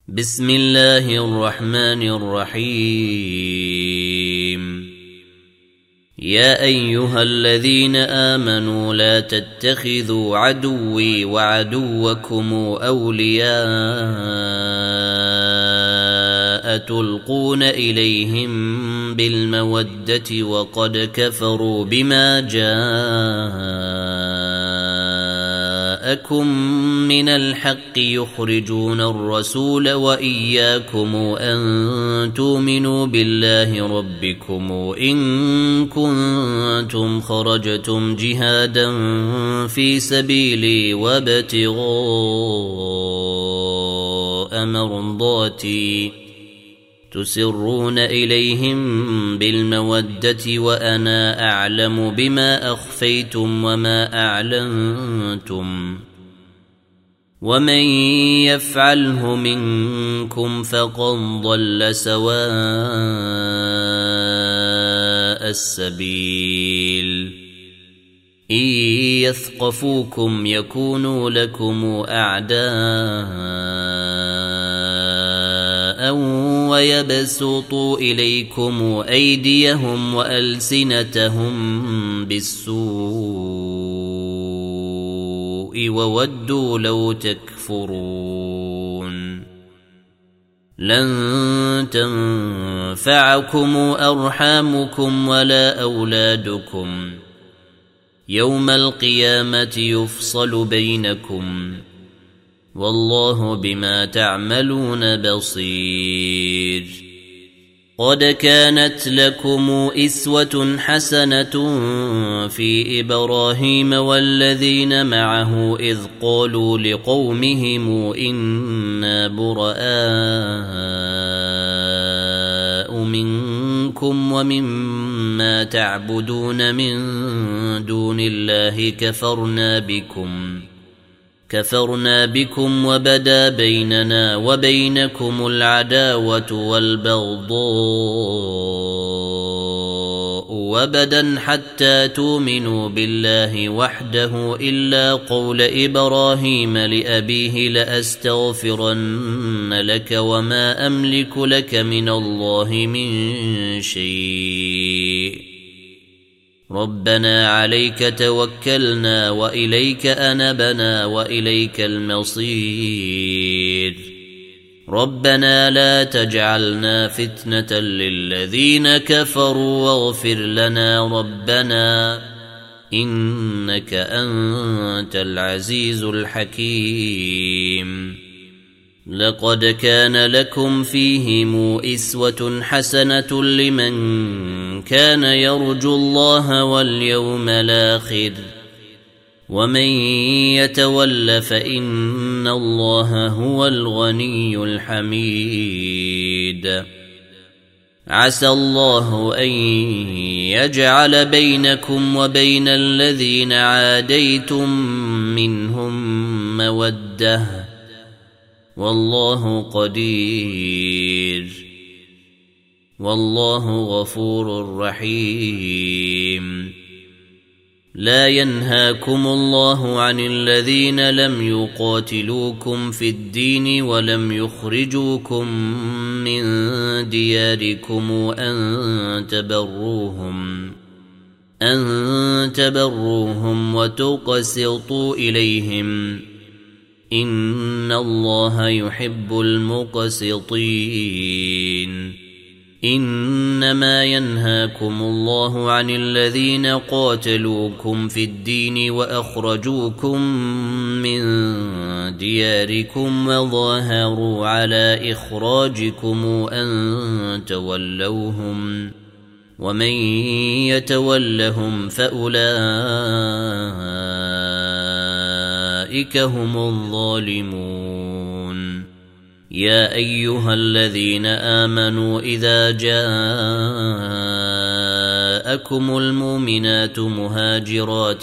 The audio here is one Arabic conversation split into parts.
بسم الله الرحمن الرحيم. يا أيها الذين آمنوا لا تتخذوا عدوي وعدوكم أولياء تلقون إليهم بالمودة وقد كفروا بما جاءكم من الحق يخرجون الرسول وإياكم أن تؤمنوا بالله ربكم إن كنتم خرجتم جهادا في سبيلي وابتغاء مرضاتي تسرون إليهم بالمودة وأنا أعلم بما أخفيتم وما أعلنتم ومن يفعله منكم فقد ضل سواء السبيل. إن يثقفوكم يكونوا لكم أعداء ويبسطوا إليكم أيديهم وألسنتهم بالسوء وودوا لو تكفرون. لن تنفعكم أرحامكم ولا أولادكم يوم القيامة يفصل بينكم والله بما تعملون بصير. قد كانت لكم إسوة حسنة في إبراهيم والذين معه إذ قالوا لقومهم إنا براء منكم ومما تعبدون من دون الله كفرنا بكم وبدا بيننا وبينكم العداوة والبغضاء وبدا حتى تؤمنوا بالله وحده إلا قول إبراهيم لأبيه لأستغفرن لك وما أملك لك من الله من شيء ربنا عليك توكلنا وإليك أنبنا وإليك المصير. ربنا لا تجعلنا فتنة للذين كفروا واغفر لنا ربنا إنك أنت العزيز الحكيم. لقد كان لكم فيهم إسوة حسنة لمن كان يرجو الله واليوم الآخر ومن يتول فإن الله هو الغني الحميد. عسى الله أن يجعل بينكم وبين الذين عاديتم منهم مودة والله قدير والله غفور رحيم. لا ينهاكم الله عن الذين لم يقاتلوكم في الدين ولم يخرجوكم من دياركم أن تبروهم وتقسطوا إليهم إن الله يحب المقسطين. إنما ينهاكم الله عن الذين قاتلوكم في الدين وأخرجوكم من دياركم وظاهروا على إخراجكم أن تولوهم ومن يتولهم فأولئك هم الظالمون. يا أيها الذين آمنوا إذا جاءكم المؤمنات مهاجرات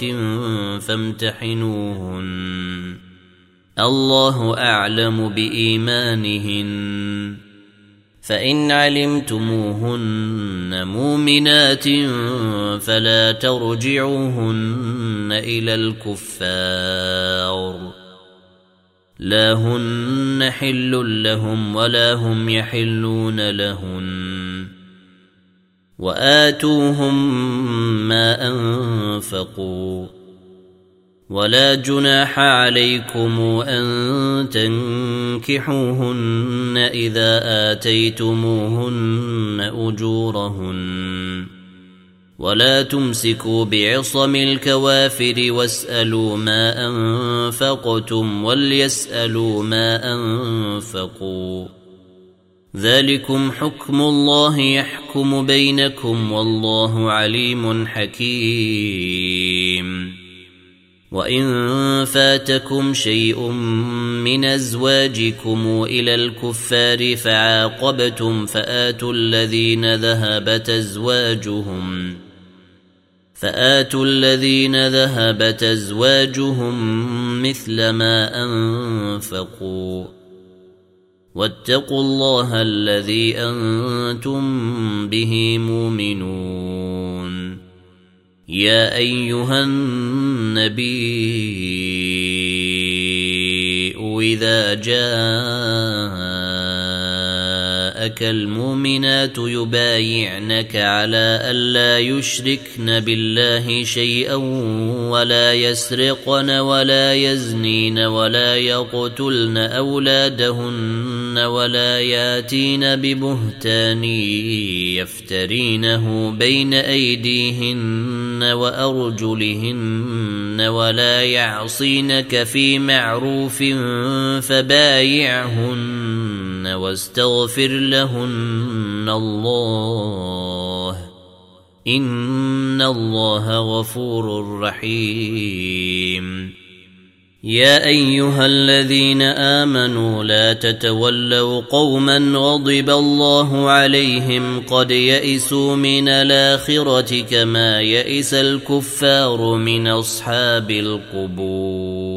فامتحنوهن الله أعلم بإيمانهن فإن علمتموهن مؤمنات فلا ترجعوهن إلى الكفار لا هن حل لهم ولا هم يحلون لهن وآتوهم ما أنفقوا ولا جناح عليكم أن تنكحوهن إذا آتيتموهن أجورهن ولا تمسكوا بعصم الكوافر واسألوا ما أنفقتم وليسألوا ما أنفقوا ذلكم حكم الله يحكم بينكم والله عليم حكيم وإن فاتكم شيء من أزواجكم إلى الكفار فعاقبتم فآتوا الذين ذهبت أزواجهم مثل ما أنفقوا واتقوا الله الذي أنتم به مؤمنون يا أيها النبي إذا جاءك المؤمنات يبايعنك على ألا يشركن بالله شيئا ولا يسرقن ولا يزنين ولا يقتلن أولادهن ولا ياتين ببهتان يفترينه بين أيديهن وأرجلهن ولا يعصينك في معروف فبايعهن واستغفر لهن الله إن الله غفور رحيم يا أيها الذين آمنوا لا تتولوا قوما غضب الله عليهم قد يئسوا من الآخرة كما يئس الكفار من أصحاب القبور